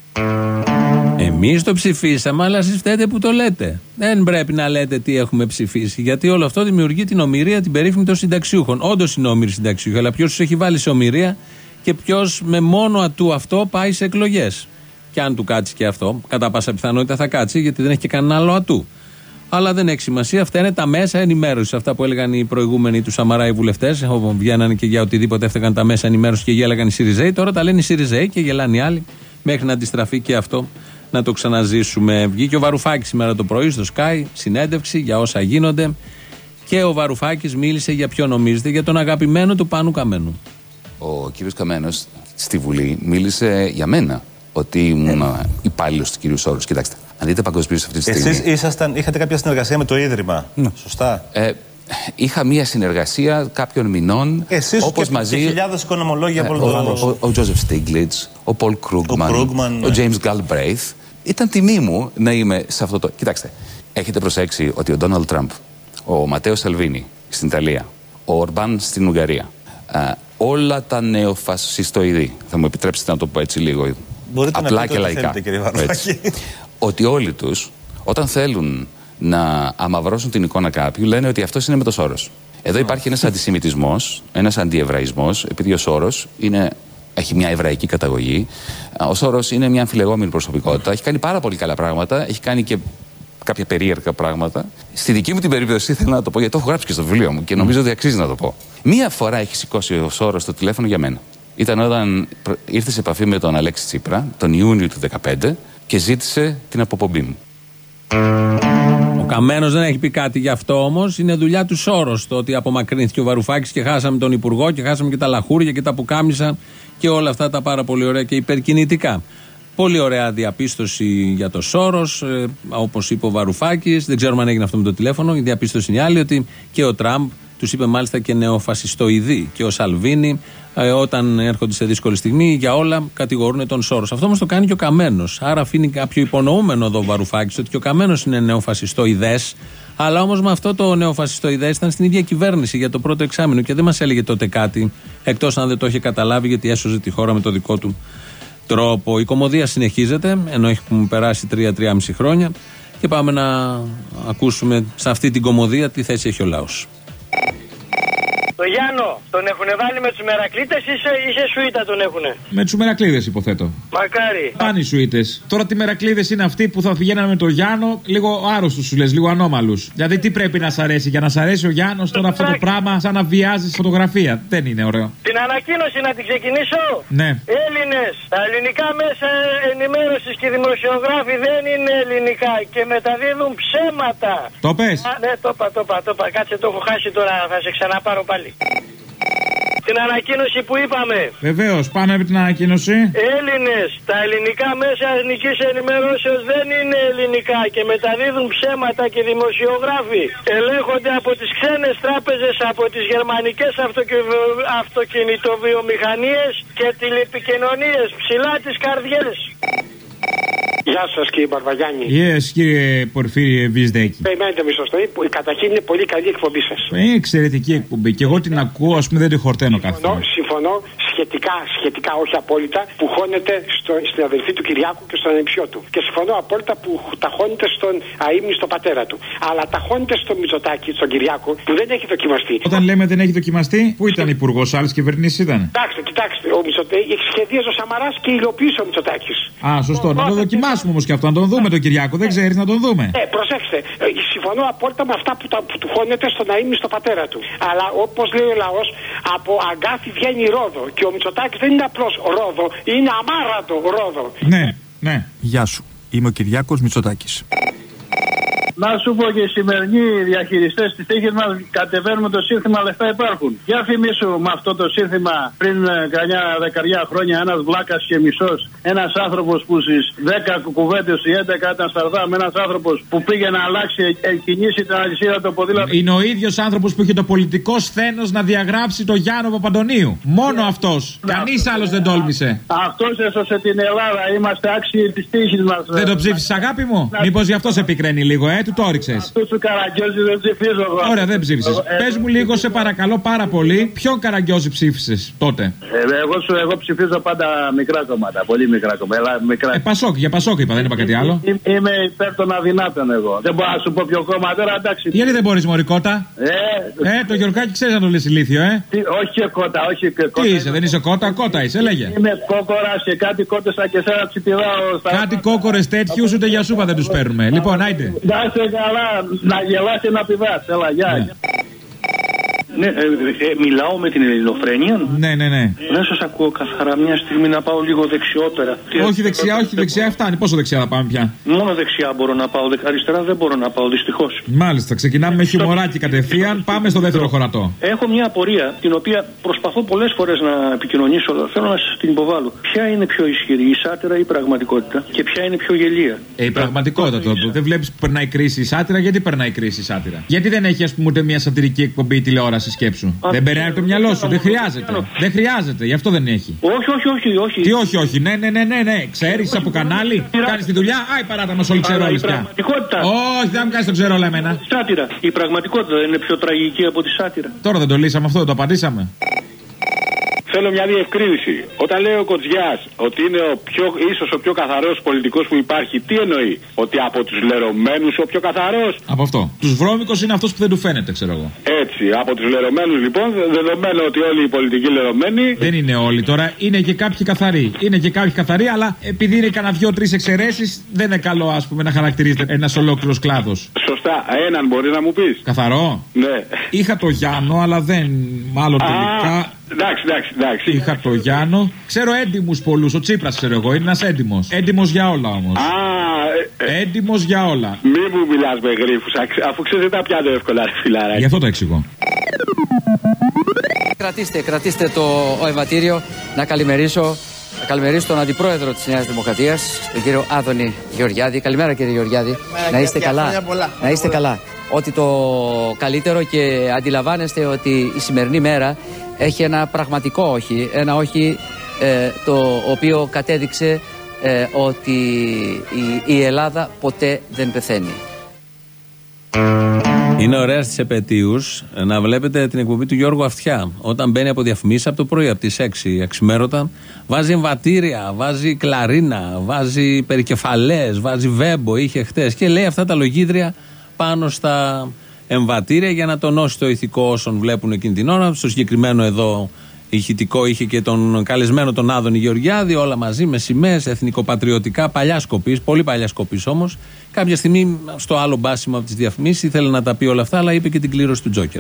Εμείς το ψηφίσαμε, αλλά εσείς φταίτε που το λέτε. Δεν πρέπει να λέτε τι έχουμε ψηφίσει, γιατί όλο αυτό δημιουργεί την ομηρία, την περίφημη των συνταξιούχων. Όντως είναι όμοιροι συνταξιούχοι, αλλά ποιος τους έχει βάλει σε ομηρία και ποιος με μόνο ατού αυτό πάει σε εκλογές. Και αν του κάτσει και αυτό, κατά πάσα πιθανότητα θα κάτσει, γιατί δεν έχει και κανένα άλλο ατού. Αλλά δεν έχει σημασία, αυτά είναι τα μέσα ενημέρωσης. Αυτά που έλεγαν οι προηγούμενοι του Σαμαρά οι βουλευτές, όπου βγαίνανε και για οτιδήποτε έφταιγαν τα μέσα ενημέρωσης και γέλαγαν οι Σιριζέοι. Τώρα τα λένε οι Σιριζέοι και γελάνε οι άλλοι, μέχρι να αντιστραφεί και αυτό, να το ξαναζήσουμε. Βγήκε ο Βαρουφάκης σήμερα το πρωί στο Sky, συνέντευξη για όσα γίνονται. Και ο Βαρουφάκης μίλησε για ποιο νομίζετε, για τον αγαπημένο του Πάνου Καμένου. Ο κύριος Καμένος στη Βουλή μίλησε για μένα ότι ήμουν υπάλληλος του κύριου Σόρος. Κοιτάξτε, αν δείτε παγκοσμίως αυτή τη στιγμή. Εσείς είχατε κάποια συνεργασία με το Ίδρυμα, σωστά? Είχα μία συνεργασία κάποιων μηνών. Εσείς όπως και μαζί, χιλιάδες οικονομολόγοι από όλο τον κόσμο. Ο Τζόζεφ Στίγκλιτς, ο Πολ Κρούγκμαν, ο Τζέιμς Γκάλμπρεϊθ. Ήταν τιμή μου να είμαι σε αυτό το. Κοιτάξτε, έχετε προσέξει ότι ο Ντόναλντ Τραμπ, ο Ματέο Σαλβίνι στην Ιταλία, ο Ορμπάν στην Ουγγαρία, όλα τα νεοφασιστοειδή, θα μου επιτρέψετε να το πω έτσι λίγο, μπορείτε απλά να και λαϊκά, ότι όλοι τους όταν θέλουν να αμαυρώσουν την εικόνα κάποιου λένε ότι αυτός είναι με το Σόρος. Εδώ υπάρχει ένας αντισημιτισμός, ένας αντιεβραϊσμός, επειδή ο Σόρος έχει μια εβραϊκή καταγωγή. Ο Σόρος είναι μια αμφιλεγόμενη προσωπικότητα, έχει κάνει πάρα πολύ καλά πράγματα, έχει κάνει και κάποια περίεργα πράγματα. Στη δική μου την περίπτωση θέλω να το πω, γιατί το έχω γράψει και στο βιβλίο μου και νομίζω ότι αξίζει να το πω. Μία φορά έχει σηκώσει ο Σόρος το τηλέφωνο για μένα. Ήταν όταν ήρθε σε επαφή με τον Αλέξη Τσίπρα τον Ιούνιο του 2015 και ζήτησε την αποπομπή μου. Ο Καμένος δεν έχει πει κάτι γι' αυτό, όμως είναι δουλειά του Σόρος το ότι απομακρύνθηκε ο Βαρουφάκης και χάσαμε τον Υπουργό και χάσαμε και τα λαχούρια και τα πουκάμισα και όλα αυτά τα πάρα πολύ ωραία και υπερκινητικά. Πολύ ωραία διαπίστωση για το Σόρος, όπως είπε ο Βαρουφάκης. Δεν ξέρουμε αν έγινε αυτό με το τηλέφωνο. Η διαπίστωση είναι άλλη, ότι και ο Τραμπ Τους είπε μάλιστα και νεοφασιστοειδή. Και ο Σαλβίνη, όταν έρχονται σε δύσκολη στιγμή, για όλα κατηγορούν τον Σόρος. Αυτό όμως το κάνει και ο Καμένος. Άρα αφήνει κάποιο υπονοούμενο εδώ ο Βαρουφάκης ότι και ο Καμένος είναι νεοφασιστοειδές. Αλλά όμως με αυτό το νεοφασιστοειδές ήταν στην ίδια κυβέρνηση για το πρώτο εξάμηνο και δεν μας έλεγε τότε κάτι, εκτός αν δεν το είχε καταλάβει, γιατί έσωζε τη χώρα με το δικό του τρόπο. Η κωμωδία συνεχίζεται, ενώ έχουμε περάσει 3-3,5 χρόνια, και πάμε να ακούσουμε σε αυτή την κωμωδία τι θέση έχει ο λαός. Το Γιάννο, τον έχουν βάλει με τους Μερακλείτες ή σε σουίτα τον έχουνε? Με τους Μερακλείδες υποθέτω. Μακάρι. Πάνε οι σουίτες. Τώρα τι Μερακλείδες είναι αυτοί που θα πηγαίνανε με τον Γιάννο, λίγο άρρωστους σου λες, λίγο ανώμαλους. Δηλαδή τι πρέπει να σ' αρέσει? Για να σ' αρέσει ο Γιάννος τώρα αυτό το πράγμα, σαν να βιάζεις φωτογραφία. Δεν είναι ωραίο. Την ανακοίνωση να την ξεκινήσω. Ναι. Έλληνες, τα ελληνικά μέσα ενημέρωσης και δημοσιογράφοι δεν είναι ελληνικά και μεταδίδουν ψέματα. Το πες? Ναι, το είπα. Κάτσε, το έχω χάσει τώρα, θα σε ξαναπάρω πάλι. Την ανακοίνωση που είπαμε. Βεβαίως, πάμε με την ανακοίνωση. Έλληνες, τα ελληνικά μέσα εθνικής ενημερώσεως δεν είναι ελληνικά και μεταδίδουν ψέματα και δημοσιογράφοι ελέγχονται από τις ξένες τράπεζες, από τις γερμανικές αυτοκινητοβιομηχανίες και τηλεπικοινωνίες. Ψηλά τις καρδιές. Γεια σας κύριε Μπαρβαγιάννη. Yes, κύριε Πορφύριε Βυσδέκη. Περιμένετε μισό στιγμή, καταρχήν είναι πολύ καλή εκπομπή σας. Είναι εξαιρετική εκπομπή και εγώ την ακούω, ας πούμε δεν τη χορταίνω κάθε φορά. Συμφωνώ σχετικά, όχι απόλυτα, που χώνεται στην αδελφή του Κυριάκου και στον ανιψιό του. Και συμφωνώ απόλυτα που τα χώνεται στον αείμνηστο πατέρα του. Αλλά τα χώνεται στο Μητσοτάκη, στον Κυριάκο, που δεν έχει δοκιμαστεί. Όταν λέμε δεν έχει δοκιμαστεί, πού ήταν υπουργός, άλλες κυβερνήσεις ήταν? Κοιτάξτε, ο Μητσοτάκη σχεδίαζε ο Σαμαράς και υλοποίησε ο Μητσοτάκης. Α, σωστό. Να το δοκιμάσουμε όμως και αυτό, να τον δούμε τον Κυριάκο. Δεν ξέρεις, να τον δούμε. Προσέξτε, συμφωνώ απόλυτα με αυτά που του χώνεται στον αείμνηστο πατέρα του. Αλλά όπως λέει ο λαός, από αγκάθι βγαίνει ρόδο. Και ο Μητσοτάκης δεν είναι απλώς ρόδο, είναι αμάρατο ρόδο. Ναι. Γεια σου. Είμαι ο Κυριάκος Μητσοτάκης. Να σου πω και οι σημερινοί διαχειριστές της τύχης μας κατεβαίνουμε το σύνθημα λεφτά υπάρχουν. Για θυμίσου με αυτό το σύνθημα πριν κανιά δεκαριά χρόνια ένας βλάκας και μισός, ένας άνθρωπος που στις 10 κουβέντες, οι 11 ήταν σταρδά, με ένας άνθρωπος που πήγε να αλλάξει, κινήσει την αλυσίδα το ποδήλατο. Είναι ο ίδιος άνθρωπος που είχε το πολιτικό σθένος να διαγράψει το Γιάννο Παπαντονίου. Μόνο αυτός. Κανείς άλλος δεν τόλμησε. Αυτός έσωσε την Ελλάδα. Είμαστε άξιοι της τύχης μας. Δεν το ψήφισες, αγάπη μου? Μήπως γι' αυτό σε πικραίνει λίγο, του το όριξες? Αυτού του Καραγκιόζη δεν ψηφίζω εγώ. Ωραία, δεν ψήφισες. Πες μου λίγο, σε παρακαλώ πάρα πολύ, ποιον Καραγκιόζη ψήφισες τότε? Εγώ ψηφίζω πάντα μικρά κόμματα. Πολύ μικρά κόμματα. Πασόκ, για Πασόκ είπα, δεν είπα κάτι άλλο. Είμαι υπέρ των αδυνάτων εγώ. Δεν μπορώ να σου πω ποιο κόμμα τώρα, εντάξει. Γιατί δεν μπορείς, μωρή κότα? Το Γιορκάκι ξέρεις να το λες ηλίθιο, Όχι και κότα, όχι και κότα. Τι είσαι, δεν είσαι κότα? Κότα είσαι, λέγε. Είμαι κόκορα και κάτι κότες σαν και σένα ψηπιδάω. Κάτι κόκορες τέτοιους ούτε για σούπα δεν τους παίρνουμε. Λοιπόν, άιντε. Να είσαι καλά, να γελάσει να πηδάς. Έλα, γεια. Ναι, μιλάω με την Ελληνοφρένεια. Ναι. Δεν σας ακούω καθαρά. Μια στιγμή να πάω λίγο δεξιότερα. Όχι δεξιά, φτάνει. Πόσο δεξιά θα πάμε πια? Μόνο δεξιά μπορώ να πάω. Αριστερά δεν μπορώ να πάω, δυστυχώς. Μάλιστα, ξεκινάμε με χιουμοράκι κατευθείαν. Πάμε στο δεύτερο χωρατό. Έχω μια απορία, την οποία προσπαθώ πολλές φορές να επικοινωνήσω. Θέλω να σας την υποβάλω. Ποια είναι πιο ισχυρή, η σάτυρα ή η πραγματικότητα? Και ποια είναι πιο γελία? Η πραγματικότητα τότε. Δεν βλέπεις που περνάει κρίση η σάτυρα? Γιατί περνάει κρίση η σάτυρα? Γιατί δεν έχει, ας πούμε, ούτε μια σατυρική εκπομπή τηλεόραση? Σκέψου. Δεν περνάει από το μυαλό σου. Δεν χρειάζεται. Δεν χρειάζεται. Γι' αυτό δεν έχει. Όχι. Τι όχι. Ναι. Ξέρεις από κανάλι. Κάνεις τη δουλειά. Άι, παράτα μας όλοι ξερόλες πια. Όχι, δεν μου κάνεις το ξερόλα εμένα. Σάτυρα. Η πραγματικότητα δεν είναι πιο τραγική από τη σάτυρα? Τώρα δεν το λύσαμε αυτό, δεν το απαντήσαμε. Θέλω μια διευκρίνηση. Όταν λέει ο Κοτζιάς ότι είναι ίσως ο πιο καθαρός πολιτικός που υπάρχει, τι εννοεί? Ότι από τους λερωμένους ο πιο καθαρός? Από αυτό. Τους βρώμικος είναι αυτός που δεν του φαίνεται, ξέρω εγώ. Έτσι. Από τους λερωμένους λοιπόν, δεδομένου ότι όλοι οι πολιτικοί λερωμένοι. Δεν είναι όλοι τώρα. Είναι και κάποιοι καθαροί. Αλλά επειδή είναι κανένα 2-3 εξαιρέσεις, δεν είναι καλό, ας πούμε, να χαρακτηρίζεται ένας ολόκληρος κλάδος. Σωστά. Έναν μπορεί να μου πεις? Καθαρό. Ναι. Είχα το Γιάννο, αλλά δεν. Μάλλον τελικά. Εντάξει. Είχα το Γιάννο. Ξέρω έντιμους πολλούς. Ο Τσίπρας, ξέρω εγώ, είναι ένας έντιμος. Έντιμος για όλα όμως. Έντιμος για όλα. Μη μου μιλάς με γρίφους, αφού ξέρεις τα πιάνω εύκολα, ρε φιλάρα. Γι' αυτό το εξηγώ. Κρατήστε το οβατήριο να καλημερίσω τον Αντιπρόεδρο της Νέας Δημοκρατίας, τον κύριο Άδωνη Γεωργιάδη. Καλημέρα, κύριε Γεωργιάδη. Να είστε καλά. ότι το καλύτερο, και αντιλαμβάνεστε ότι η σημερινή μέρα έχει ένα πραγματικό όχι, ένα όχι το οποίο κατέδειξε ότι η Ελλάδα ποτέ δεν πεθαίνει. Είναι ωραία στις επετείους να βλέπετε την εκπομπή του Γιώργου Αυτιά. Όταν μπαίνει από διαφημίσεις από το πρωί, από τις 6 αξιμέρωτα, βάζει εμβατήρια, βάζει κλαρίνα, βάζει περικεφαλές, βάζει βέμπο, είχε χτες, και λέει αυτά τα λογίδρια πάνω στα εμβατήρια για να τονώσει το ηθικό όσων βλέπουν εκείνη την ώρα. Στο συγκεκριμένο εδώ ηχητικό είχε και τον καλεσμένο τον Άδωνη Γεωργιάδη, όλα μαζί με σημαίες εθνικοπατριωτικά, παλιά σκοπής, πολύ παλιά σκοπής όμως. Κάποια στιγμή στο άλλο μπάσιμο από τις διαφημίσεις ήθελε να τα πει όλα αυτά, αλλά είπε και την κλήρωση του Τζόκερ.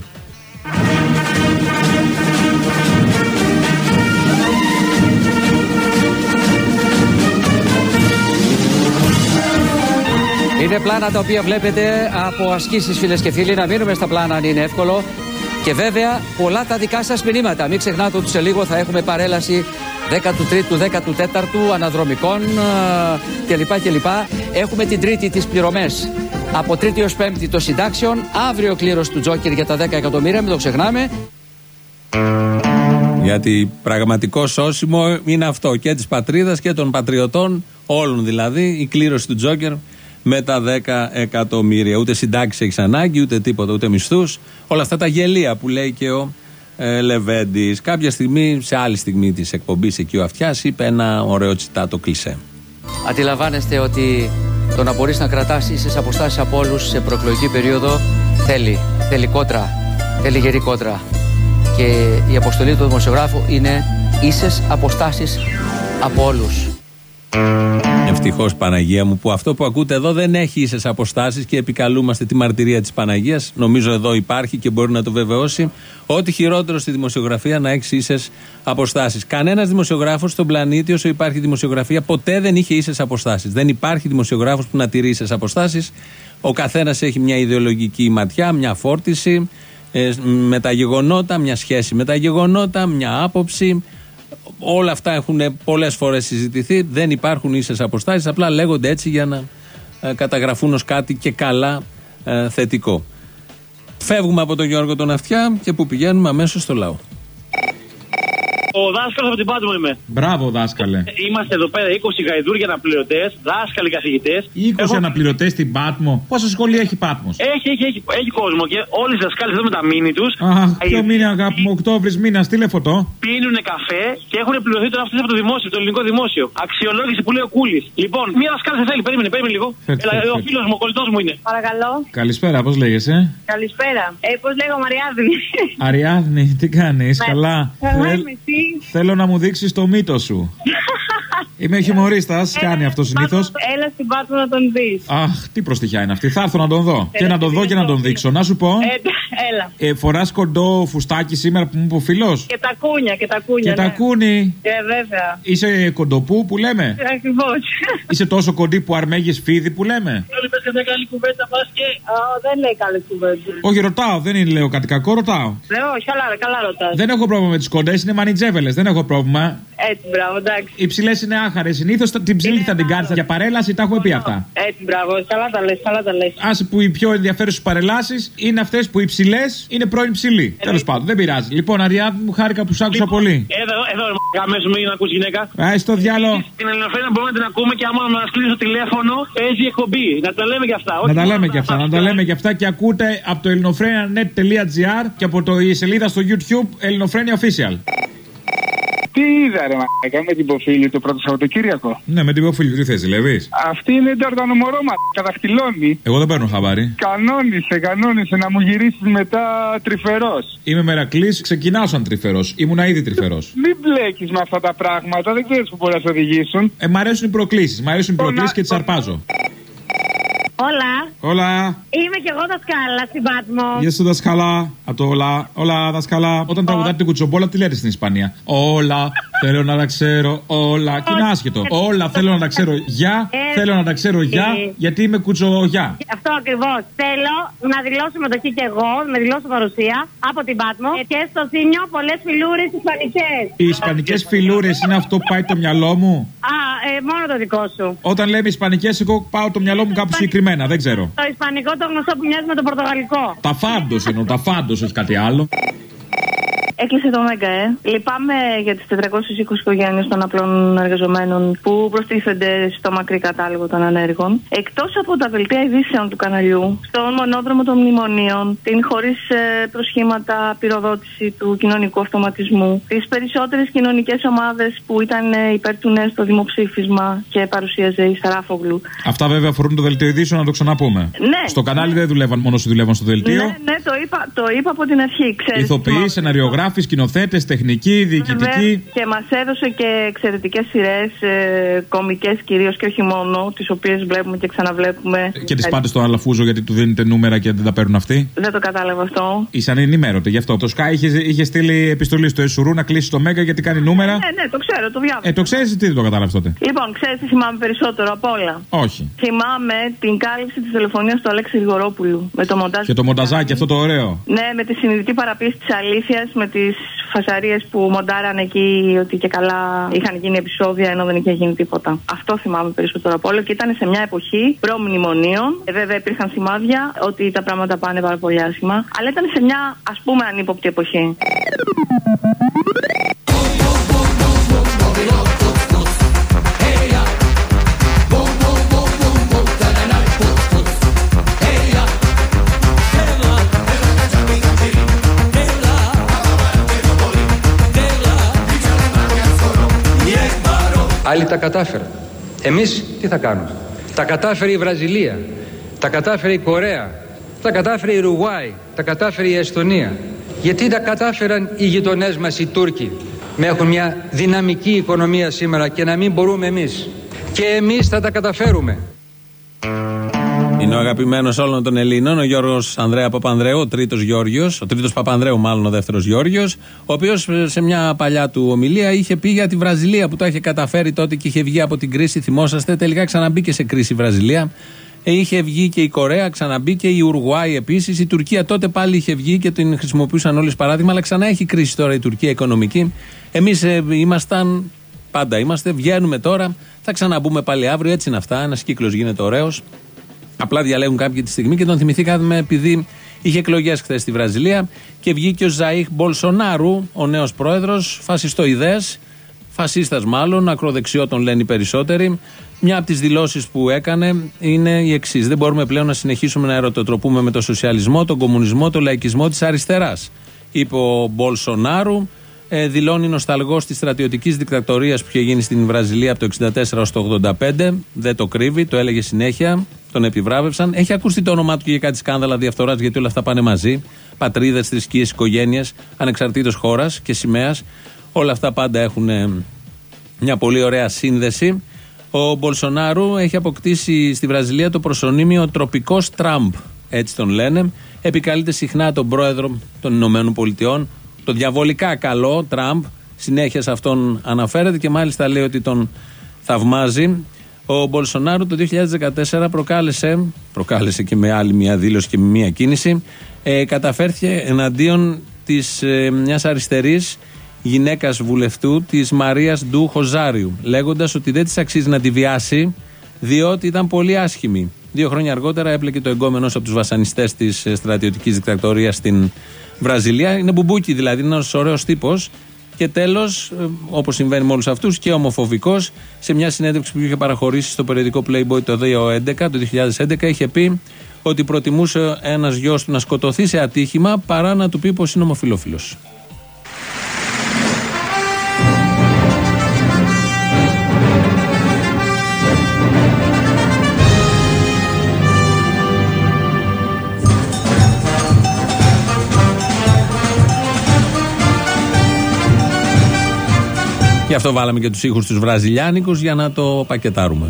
Είναι πλάνα τα οποία βλέπετε από ασκήσεις, φίλες και φίλοι. Να μείνουμε στα πλάνα αν είναι εύκολο. Και βέβαια πολλά τα δικά σας μηνύματα. Μην ξεχνάτε ότι σε λίγο θα έχουμε παρέλαση 13ου, 14ου αναδρομικών κλπ. Έχουμε την Τρίτη τις πληρωμές. Από Τρίτη ως Πέμπτη των συντάξεων. Αύριο κλήρωση του Τζόκερ για τα 10 εκατομμύρια, μην το ξεχνάμε. Γιατί πραγματικό σώσιμο είναι αυτό και της πατρίδας και των πατριωτών, όλων δηλαδή, η κλήρωση του Τζόκερ με τα 10 εκατομμύρια. Ούτε συντάξεις έχεις ανάγκη, ούτε τίποτα, ούτε μισθούς. Όλα αυτά τα γελία που λέει και ο Λεβέντης. Κάποια στιγμή, σε άλλη στιγμή της εκπομπής, εκεί ο Αυτιάς είπε ένα ωραίο τσιτάτο κλισέ. Αντιλαμβάνεστε ότι το να μπορείς να κρατάς ίσες αποστάσεις από όλους σε προεκλογική περίοδο θέλει κότρα, θέλει γερή κότρα. Και η αποστολή του δημοσιογράφου είναι ίσες αποστάσεις από όλους. Ευτυχώς, Παναγία μου, που αυτό που ακούτε εδώ δεν έχει ίσες αποστάσεις και επικαλούμαστε τη μαρτυρία της Παναγίας. Νομίζω εδώ υπάρχει και μπορεί να το βεβαιώσει. Ό,τι χειρότερο στη δημοσιογραφία να έχει ίσες αποστάσεις. Κανένας δημοσιογράφος στον πλανήτη, όσο υπάρχει δημοσιογραφία, ποτέ δεν είχε ίσες αποστάσεις. Δεν υπάρχει δημοσιογράφος που να τηρεί ίσες αποστάσεις. Ο καθένας έχει μια ιδεολογική ματιά, μια φόρτιση με τα γεγονότα, μια σχέση με τα γεγονότα, μια άποψη. Όλα αυτά έχουν πολλές φορές συζητηθεί. Δεν υπάρχουν ίσες αποστάσεις, απλά λέγονται έτσι για να καταγραφούν ως κάτι και καλά θετικό. Φεύγουμε από τον Γιώργο τον Αυτιά και που πηγαίνουμε αμέσως στο λαό. Ο δάσκαλος από την Πάτμο είμαι. Μπράβο, δάσκαλε. Είμαστε εδώ πέρα 20 γαϊδούρια αναπληρωτές, δάσκαλοι καθηγητές. 20 αναπληρωτές στην Πάτμο. Πόσα σχολεία έχει Πάτμος? Έχει κόσμο και όλοι οι δασκάλοι εδώ με τα μήνυ τους. Αχ, ποιο μήνα, αγάπη μου, Οκτώβρης μήνα, στείλε φωτό. Πίνουνε καφέ και έχουν πληρωθεί τώρα αυτές από το δημόσιο, το ελληνικό δημόσιο. Αξιολόγηση που λέει ο Κούλης. Λοιπόν, μία δασκάλα δεν θέλει, περίμενε λίγο. Ο φίλος μου, ο κολλητός μου είναι. Παρακαλώ. Καλησπέρα, πώς λέγεσαι? Καλησπέρα. Πώς λέγω, Αριάδνη. Αριάδνη, τι κάνεις, καλά? Θέλω να μου δείξεις το μύτο σου. Είμαι χιουμορίστας, κάνει αυτό συνήθως. Έλα στην Πάτμο να τον δεις. Αχ, τι προστιχιά είναι αυτή. Θα έρθω να τον δω. Και να τον δω και να τον δείξω. Να σου πω. Έλα. Φοράς κοντό φουστάκι σήμερα που μου είπε ο φίλος? Και τα κούνια, και τα κούνια. Και τα κούνι. Βέβαια. Είσαι κοντοπού που λέμε? Ακριβώς. Είσαι τόσο κοντή που αρμέγεις φίδι που λέμε? Όλοι πες μια καλή κουβέντα πας και. Δεν λέει καλή κουβέντα. Όχι, ρωτάω, δεν είναι λέω κάτι κακό, ρωτάω. Όχι, καλά ρωτάς. Δεν έχω πρόβλημα με τις κοντές, είναι μανιτζέβελες, δεν έχω πρόβλημα. Έτσι, μπράβο, εντάξει. Οι ψηλές είναι άχαρες. Συνήθως την ψηλή θα την κάνεις για παρέλαση, τα έχουμε πει αυτά. Έτσι, μπράβο, καλά τα λες. Άσε που οι πιο ενδιαφέρουσες παρελάσεις είναι αυτές που οι ψηλές είναι πρώην ψηλοί. Τέλος πάντων, δεν πειράζει. Λοιπόν, Αριάδνη μου, χάρηκα που σ' άκουσα πολύ. Εδώ, αμέσως μην ακούς γυναίκα. Στο διάλογο. Την Ελληνοφρένα μπορούμε να την ακούμε και άμα μας κλείσει το τηλέφωνο, παίζει εκπομπή. Να τα λέμε και αυτά. Να τα λέμε και αυτά και ακούτε από το ελληνοφρένια.net.gr και από η σελίδα στο YouTube Ελληνοφρένια Official. Τι είδα ρε μαλάκα με την Ποφίλη το πρώτο Σαββατοκύριακο? Ναι, με την Ποφίλη, τι θες, ζηλεύεις? Αυτή είναι ντορτανομορό καταχτυλώνει. Εγώ δεν παίρνω χαμπάρι. Κανόνισε να μου γυρίσεις μετά τρυφερός. Είμαι μερακλής, ξεκινάω σαν τρυφερός. Ήμουνα ήδη τρυφερός. Μην μπλέκεις με αυτά τα πράγματα, δεν ξέρεις που μπορεί να σε οδηγήσουν. Μ' αρέσουν οι προκλήσεις, και τις αρπάζω. Όλα. Είμαι κι εγώ δασκάλα στην Πάτμο. Γεια σου δασκάλα. Από το όλα δασκάλα. Όταν τραγουδάτε την κουτσομπόλα, τι λέτε στην Ισπανία? Όλα. Θέλω να τα ξέρω όλα. Και είναι άσχετο. Όλα θέλω να τα ξέρω για. Θέλω να τα ξέρω για. Γιατί είμαι κουτσογιά. Αυτό ακριβώς. Θέλω να δηλώσω μετοχή κι εγώ, να δηλώσω παρουσία από την Πάτμο. Και στο Θήμιο πολλές φιλούρες ισπανικές. Οι ισπανικές φιλούρες είναι αυτό που πάει το μυαλό μου. Μόνο το δικό σου. Όταν λέμε ισπανικές, εγώ πάω το μυαλό μου κάπου συγκεκριμένα, δεν ξέρω. Το ισπανικό το γνωστό που μοιάζει με το πορτογαλικό. Τα φάντος εννοώ, τα φάντος, όχι κάτι άλλο. Έκλεισε το Μέγκα, Λυπάμαι για τις 420 οικογένειες των απλών εργαζομένων που προστίθενται στο μακρύ κατάλογο των ανέργων. Εκτός από τα δελτία ειδήσεων του καναλιού, στον μονόδρομο των μνημονίων, την χωρίς προσχήματα πυροδότηση του κοινωνικού αυτοματισμού, τις περισσότερες κοινωνικές ομάδες που ήταν υπέρ του ναι στο δημοψήφισμα και παρουσίαζε η Σαράφογλου. Αυτά βέβαια αφορούν το δελτίο ειδήσεων, να το ξαναπούμε. Ναι. Στο κανάλι δεν δουλεύαν μόνο όσοι δουλεύαν στο δελτίο. Ναι, το είπα από την αρχή. Ηθοποιοί, σεναριογράφοι, σκηνοθέτες, τεχνικοί, διοικητικοί. Και μας έδωσε και εξαιρετικές σειρές, κομικές κυρίως και όχι μόνο, τις οποίες βλέπουμε και ξαναβλέπουμε. Και τις πάτε στο Αλαφούζο γιατί του δίνετε νούμερα και δεν τα παίρνουν αυτοί. Δεν το κατάλαβα αυτό. Ήσαν ενημέρωτε γι' αυτό. Το Sky είχε στείλει επιστολή στο Εσουρού να κλείσει το Μέγκα γιατί κάνει νούμερα. Ναι, το ξέρω, το διάβασα. Το ξέρεις, τι δεν το κατάλαβες τότε. Λοιπόν, ξέρεις τι θυμάμαι περισσότερο απ' όλα. Όχι. Θυμάμαι την κάλυψη της τηλεφωνίας του Αλέξη Γρηγορόπουλου με το μοντάζ. Και το μονταζάκι αυτό το ωραίο. Ναι, με τη συνειδητή παραποίηση της αλήθειας, με τις φασαρίες που μοντάραν εκεί ότι και καλά είχαν γίνει επεισόδια ενώ δεν είχε γίνει τίποτα. Αυτό θυμάμαι περισσότερο από όλο και ήταν σε μια εποχή προ-μνημονίων. Βέβαια υπήρχαν σημάδια ότι τα πράγματα πάνε πάρα πολύ άσχημα, αλλά ήταν σε μια ας πούμε ανύποπτη εποχή. Άλλοι τα κατάφεραν. Εμείς τι θα κάνουμε? Τα κατάφερε η Βραζιλία, τα κατάφερε η Κορέα, τα κατάφερε η Ουρουγουάη, τα κατάφερε η Εστονία. Γιατί τα κατάφεραν οι γειτονές μας οι Τούρκοι με έχουν μια δυναμική οικονομία σήμερα και να μην μπορούμε εμείς? Και εμείς θα τα καταφέρουμε. Είναι ο αγαπημένος όλων των Ελλήνων, ο Γιώργος Ανδρέα Παπανδρέου, ο τρίτος Γιώργιος, ο τρίτος Παπανδρέου, μάλλον ο δεύτερος Γιώργιος, ο οποίος σε μια παλιά του ομιλία είχε πει για τη Βραζιλία που το είχε καταφέρει τότε και είχε βγει από την κρίση. Θυμόσαστε, τελικά ξαναμπήκε σε κρίση η Βραζιλία. Είχε βγει και η Κορέα, ξαναμπήκε η Ουρουγουάη επίσης. Η Τουρκία τότε πάλι είχε βγει και την χρησιμοποιούσαν όλοι παράδειγμα, αλλά ξανά έχει κρίση τώρα η Τουρκία οικονομική. Εμείς ήμασταν, πάντα είμαστε, βγαίνουμε τώρα, θα ξαναμπούμε πάλι αύριο. Έτσι είναι αυτά. Ένας κύκλος γίνεται ωραίος. Απλά διαλέγουν κάποιοι τη στιγμή και τον θυμηθήκαμε επειδή είχε εκλογές χθες στη Βραζιλία και βγήκε ο Ζαΐχ Μπολσονάρου, ο νέος πρόεδρος, φασιστοειδές, φασίστας μάλλον, ακροδεξιό τον λένε οι περισσότεροι. Μια από τις δηλώσεις που έκανε είναι η εξής: δεν μπορούμε πλέον να συνεχίσουμε να ερωτοτροπούμε με το σοσιαλισμό, τον κομμουνισμό, τον λαϊκισμό της αριστεράς, είπε ο Μπολσονάρου. Δηλώνει νοσταλγός της στρατιωτικής δικτατορίας που είχε γίνει στην Βραζιλία από το 1964 ως το 1985. Δεν το κρύβει, το έλεγε συνέχεια, τον επιβράβευσαν. Έχει ακούσει το όνομά του και για κάτι σκάνδαλα διαφθοράς, γιατί όλα αυτά πάνε μαζί. Πατρίδες, θρησκείες, οικογένειες, ανεξαρτήτως χώρας και σημαίας. Όλα αυτά πάντα έχουν μια πολύ ωραία σύνδεση. Ο Μπολσονάρου έχει αποκτήσει στη Βραζιλία το προσωνύμιο τροπικός Τραμπ, έτσι τον λένε. Επικαλείται συχνά τον πρόεδρο των Ηνωμένων Πολιτειών. Το διαβολικά καλό Τραμπ, συνέχεια σε αυτόν αναφέρεται και μάλιστα λέει ότι τον θαυμάζει. Ο Μπολσονάρου το 2014 προκάλεσε και με άλλη μια δήλωση και με μια κίνηση, καταφέρθηκε εναντίον μιας αριστερής γυναίκας βουλευτού, της Μαρίας Ντου Χοζάριου, λέγοντας ότι δεν της αξίζει να τη βιάσει διότι ήταν πολύ άσχημη. 2 χρόνια αργότερα έπλεκε το εγκόμενος από τους βασανιστές της στρατιωτικής δικτατορίας στην Βραζιλία. Είναι μπουμπούκι δηλαδή, είναι ένας ωραίος τύπος. Και τέλος, όπως συμβαίνει με όλους αυτούς, και ομοφοβικός, σε μια συνέντευξη που είχε παραχωρήσει στο περιοδικό Playboy το 2011, είχε πει ότι προτιμούσε ένας γιος του να σκοτωθεί σε ατύχημα παρά να του πει πως είναι ομοφυλόφιλος. Γι' αυτό βάλαμε και τους ήχους τους βραζιλιάνικους για να το πακετάρουμε.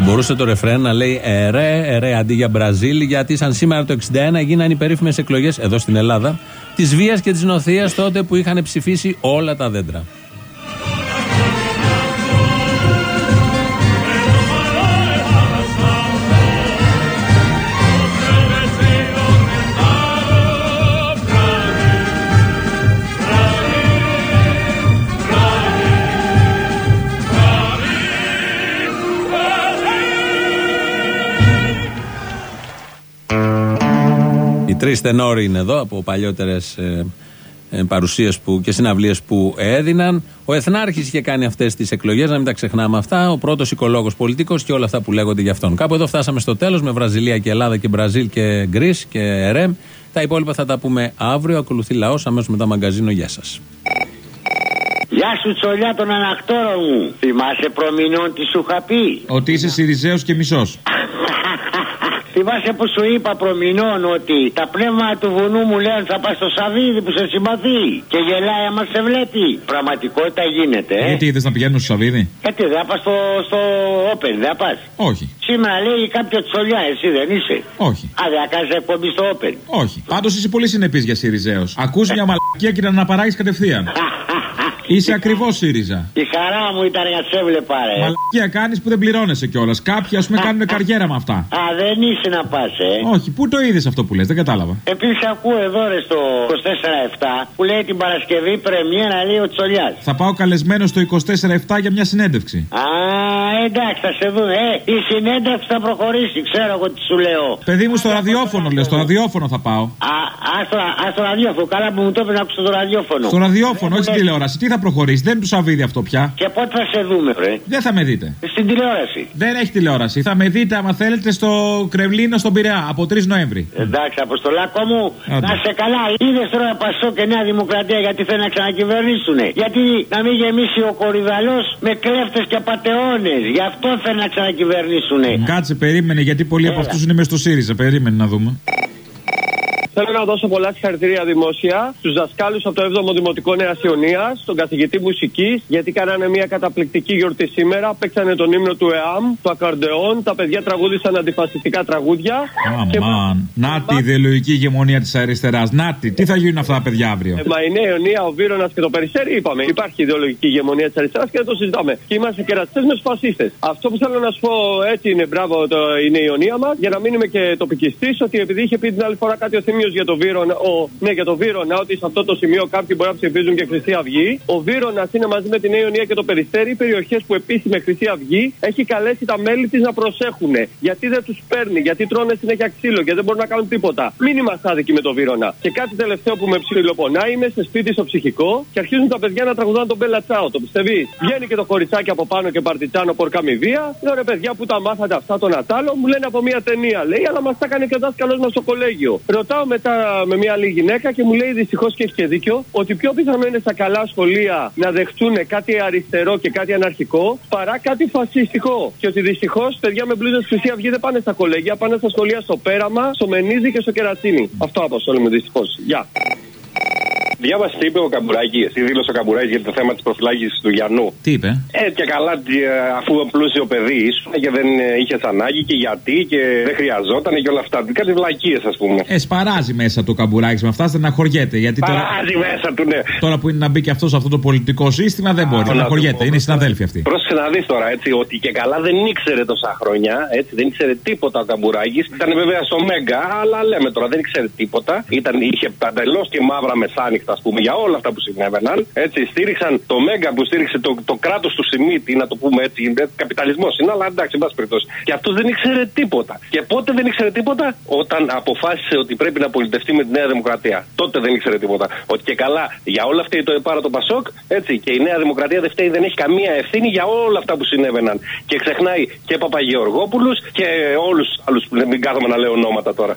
Θα μπορούσε το ρεφρέν να λέει ερέ αντί για Μπραζίλ, γιατί σαν σήμερα το 61 γίνανε οι περίφημες εκλογές εδώ στην Ελλάδα της βίας και της νοθείας, τότε που είχαν ψηφίσει όλα τα δέντρα. Τρεις τενόροι είναι εδώ από παλιότερες παρουσίες και συναυλίες που έδιναν. Ο Εθνάρχης είχε κάνει αυτές τις εκλογές, να μην τα ξεχνάμε αυτά. Ο πρώτος οικολόγος πολιτικός και όλα αυτά που λέγονται για αυτόν. Κάπου εδώ φτάσαμε στο τέλος με Βραζιλία και Ελλάδα και Μπραζίλ και Γκρίς και ΕΡΕΜ. Τα υπόλοιπα θα τα πούμε αύριο. Ακολουθεί λαός, αμέσως μετά μαγκαζίνο. Γεια σας. Γεια σου Τσολιά των ανακτόρων μου. Θυμάσαι προμηνών τι σου είχα πει? Ότι είσαι Συριζέος και μισός. Θυμάσαι που σου είπα προμηνών ότι τα πνεύματα του βουνού μου λένε θα πας στο Σαββίδι που σε συμπαθεί και γελάει άμα σε βλέπει. Πραγματικότητα γίνεται. Γιατί είδες να πηγαίνουν στο Σαββίδι? Γιατί δεν θα πας στο Open, δεν θα πας? Όχι. Σήμερα λέει κάποιο Τσολιά, εσύ δεν είσαι? Όχι. Α, δεν θα κάνεις εκπομπή στο Open? Όχι. Πάντως είσαι πολύ συνεπής για Συριζέος. Ακούς μια μαλακία και να αναπαράγεις κατευθείαν. Είσαι ακριβώς ΣΥΡΙΖΑ. Η χαρά μου ήταν να σε έβλεπα, ρε. Μαλακία κάνεις που δεν πληρώνεσαι κιόλας. Κάποιοι ας πούμε κάνουν καριέρα με αυτά. Α, δεν είσαι να πας, Όχι, πού το είδες αυτό που λες, δεν κατάλαβα. Επίσης ακούω εδώ ρε στο 24-7 που λέει την Παρασκευή πρεμιέρα, λέει ο Τσολιάς. Θα πάω καλεσμένο στο 24-7 για μια συνέντευξη. Α, εντάξει, θα σε δούμε. Η συνέντευξη θα προχωρήσει, ξέρω εγώ τι σου λέω. Παιδί μου, στο ραδιόφωνο λέω, στο ραδιόφωνο θα πάω. Α, στο ραδιόφωνο. Καλά που μου το είπε να ακούσω το ραδιόφωνο. Στο ραδιόφωνο, όχι στην τηλεόραση. Τι θα προχωρήσει, δεν είναι του Σαββίδι αυτό πια. Και πότε θα σε δούμε, ρε? Δεν θα με δείτε. Στην τηλεόραση. Δεν έχει τηλεόραση. Θα με δείτε, άμα θέλετε, στο Κρεμλίνο στον Πειραιά από 3 Νοέμβρη. Εντάξει, Αποστολάκο μου, να σε καλά. Είδες τώρα Πασό και Νέα Δημοκρατία γιατί θέλουν να ξανακυβερνήσουνε. Γιατί να μην γεμίσει ο κορυδαλός με κλέφτες και απατεώνες. Γι' αυτό θέλουν να ξανακυβερνήσουνε. Κάτσε, περίμενε, γιατί πολλοί από αυτούς είναι μες στο ΣΥΡΙΖΑ. Περίμενε να δούμε. Θέλω να δώσω πολλά συγχαρητήρια δημόσια στους δασκάλους από το 7ο Δημοτικό Νέας Ιωνίας, στον καθηγητή μουσικής, γιατί κάνανε μια καταπληκτική γιορτή σήμερα. Παίξανε τον ύμνο του ΕΑΜ, το ακαρντεόν, τα παιδιά τραγούδισαν αντιφασιστικά τραγούδια. Αμάν. Να τη ιδεολογική ηγεμονία της αριστεράς. Να τη. Τι θα γίνουν αυτά τα παιδιά αύριο? Μα η Νέα Ιωνία, ο Βύρονας και το Περιστέρι, είπαμε. Υπάρχει ιδεολογική ηγεμονία της αριστεράς και δεν το συζητάμε. Και είμαστε κερατιστές με τους φασίστες. Αυτό που θέλω να σου πω, έτσι είναι, μπράβο η Νέα Ιωνία μας, για να μείνουμε και τοπικιστής, ότι επειδή είχε πει την άλλη φορά κάτι ο Θήμιος για το Βύρωνα, για το Βύρωνα, ότι σε αυτό το σημείο κάποιοι μπορεί να ψηφίζουν και Χρυσή Αυγή. Ο Βύρωνας είναι μαζί με τη Νέα Ιωνία και το Περιστέρι, περιοχές που επίσημα Χρυσή Αυγή έχει καλέσει τα μέλη της να προσέχουν. Γιατί δεν τους παίρνει, γιατί τρώνε συνέχεια ξύλο, γιατί δεν μπορούν να κάνουν τίποτα. Μην είμαστε άδικοι με το Βύρωνα. Και κάτι τελευταίο που με ψιλοπονάει, είμαι σε σπίτι στο ψυχικό και αρχίζουν τα παιδιά να τραγουδάνε τον Μπέλα Τσάο. Το πιστεύει? Βγαίνει και το κοριτσάκι από πάνω και παρτιτσάνο πορκάμι βία. Λέω ρε παιδιά που τα μάθατε αυτά τον Ατάλο, μου λένε από μια ταινία. Λέει, αλλά μας τα έκανε και ο δάσκαλος μας στο κολέγιο. Ρωτάω μετά με μια άλλη γυναίκα και μου λέει δυστυχώς και έχει και δίκιο ότι πιο πιθανό είναι στα καλά σχολεία να δεχτούν κάτι αριστερό και κάτι αναρχικό παρά κάτι φασιστικό. Και ότι δυστυχώς παιδιά με μπλούζες Χρυσή Αυγή δεν πάνε στα κολέγια, πάνε στα σχολεία στο Πέραμα, στο Μενίζη και στο Κερατσίνι. Αυτό Αποστόλη μου δυστυχώς. Γεια. Διάβασε τι είπε ο Καμπουράκης, τι δήλωσε ο Καμπουράκης για το θέμα της προφυλάκησης του Γιαννού. Τι είπε? Και καλά, αφού πλούσιο παιδί ήσουν και δεν είχες ανάγκη και γιατί και δεν χρειαζόταν και όλα αυτά. Κάτι βλακίες, ας πούμε. Σπαράζει μέσα το Καμπουράκης με αυτά, στεναχωριέται. Γιατί παράζει μέσα του, ναι. Τώρα που είναι να μπει και αυτό σε αυτό το πολιτικό σύστημα δεν μπορεί. Στεναχωριέται, είναι συναδέλφοι αυτοί. Πρόσεχε να δεις τώρα, έτσι, ότι και καλά δεν ήξερε τόσα χρόνια, έτσι, δεν ήξερε τίποτα ο Καμπουράκης. Ήταν βέβαια στο Μέγκα, αλλά λέμε τώρα, δεν ήξερε τίποτα. Είχε παντελώς και μαύρα μεσάνυχτα. Ας πούμε, για όλα αυτά που συνέβαιναν. Έτσι, στήριξαν το Μέγκα που στήριξε το κράτος του Σιμίτη, να το πούμε έτσι. Καπιταλισμός είναι, αλλά εντάξει, εν πάση περιπτώσει. Και αυτό δεν ήξερε τίποτα. Και πότε δεν ήξερε τίποτα? Όταν αποφάσισε ότι πρέπει να πολιτευτεί με τη Νέα Δημοκρατία. Τότε δεν ήξερε τίποτα. Ότι και καλά, για όλα αυτά το επάρα το Πασόκ, έτσι, και η Νέα Δημοκρατία δεν φταίει, δεν έχει καμία ευθύνη για όλα αυτά που συνέβαιναν. Και ξεχνάει και Παπαγεωργόπουλους και όλους τους άλλους που δεν κάθομαι να λέω ονόματα τώρα.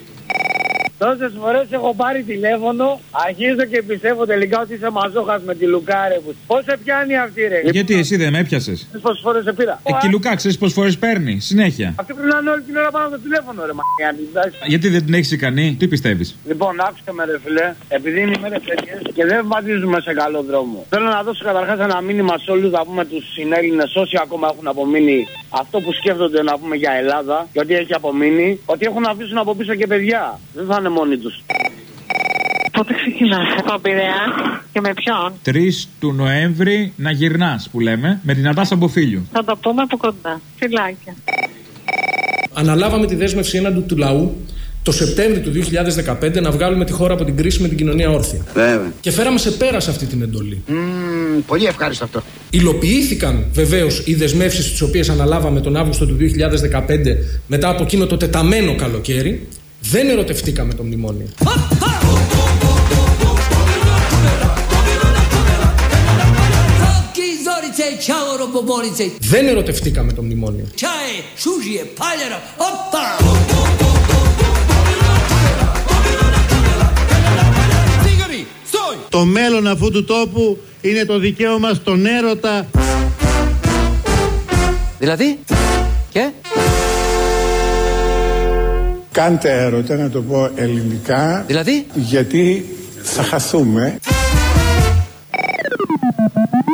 Τόσες φορές έχω πάρει τηλέφωνο, αρχίζω και πιστεύω τελικά ότι είσαι μαζόχας με τη Λουκά, ρε. Πώς σε πιάνει αυτή, ρε? Γιατί εσύ δεν με έπιασες? Πόσες φορές σε πήρα? Και η Λουκά, ξέρεις πόσες φορές παίρνει, συνέχεια. Αυτή πρέπει να είναι όλη την ώρα πάνω στο τηλέφωνο, ρε μαγιάννη. Γιατί δεν την έχεις ικανή, τι πιστεύεις? Λοιπόν, άκουστε με, ρε φιλέ, επειδή είναι ημέρες τέτοιες και δεν βαδίζουμε σε καλό δρόμο. Θέλω να δώσω καταρχάς ένα μήνυμα σε όλους, να πούμε τους συνέλληνες, όσοι ακόμα έχουν απομείνει αυτό που σκέφτονται να πούμε για Ελλάδα και ότι έχει απομείνει, ότι έχουν να αφήσουν από πίσω και παιδιά. Δεν θα είναι μόνοι τους. Πότε ξεκινάς από Πειραιά και με ποιον? 3 του Νοέμβρη να γυρνάς που λέμε, με την Αντάσσα Μποφίλιου. Θα το πούμε από κοντά. Φιλάκια. Αναλάβαμε τη δέσμευση έναντι του λαού το Σεπτέμβριο του 2015 να βγάλουμε τη χώρα από την κρίση με την κοινωνία όρθια. Βέβαια. Και φέραμε σε πέρας αυτή την εντολή. Πολύ ευχάριστο αυτό. Υλοποιήθηκαν βεβαίως οι δεσμεύσεις τις οποίες αναλάβαμε τον Αύγουστο του 2015 μετά από εκείνο το τεταμένο καλοκαίρι. Δεν ερωτευτήκαμε το μνημόνιο. Δεν ερωτευτήκαμε το μνημόνιο. Το μέλλον αυτού του τόπου είναι το δικαίωμα στον έρωτα. Δηλαδή, και? Κάντε έρωτα, να το πω ελληνικά. Δηλαδή? Γιατί θα χαθούμε.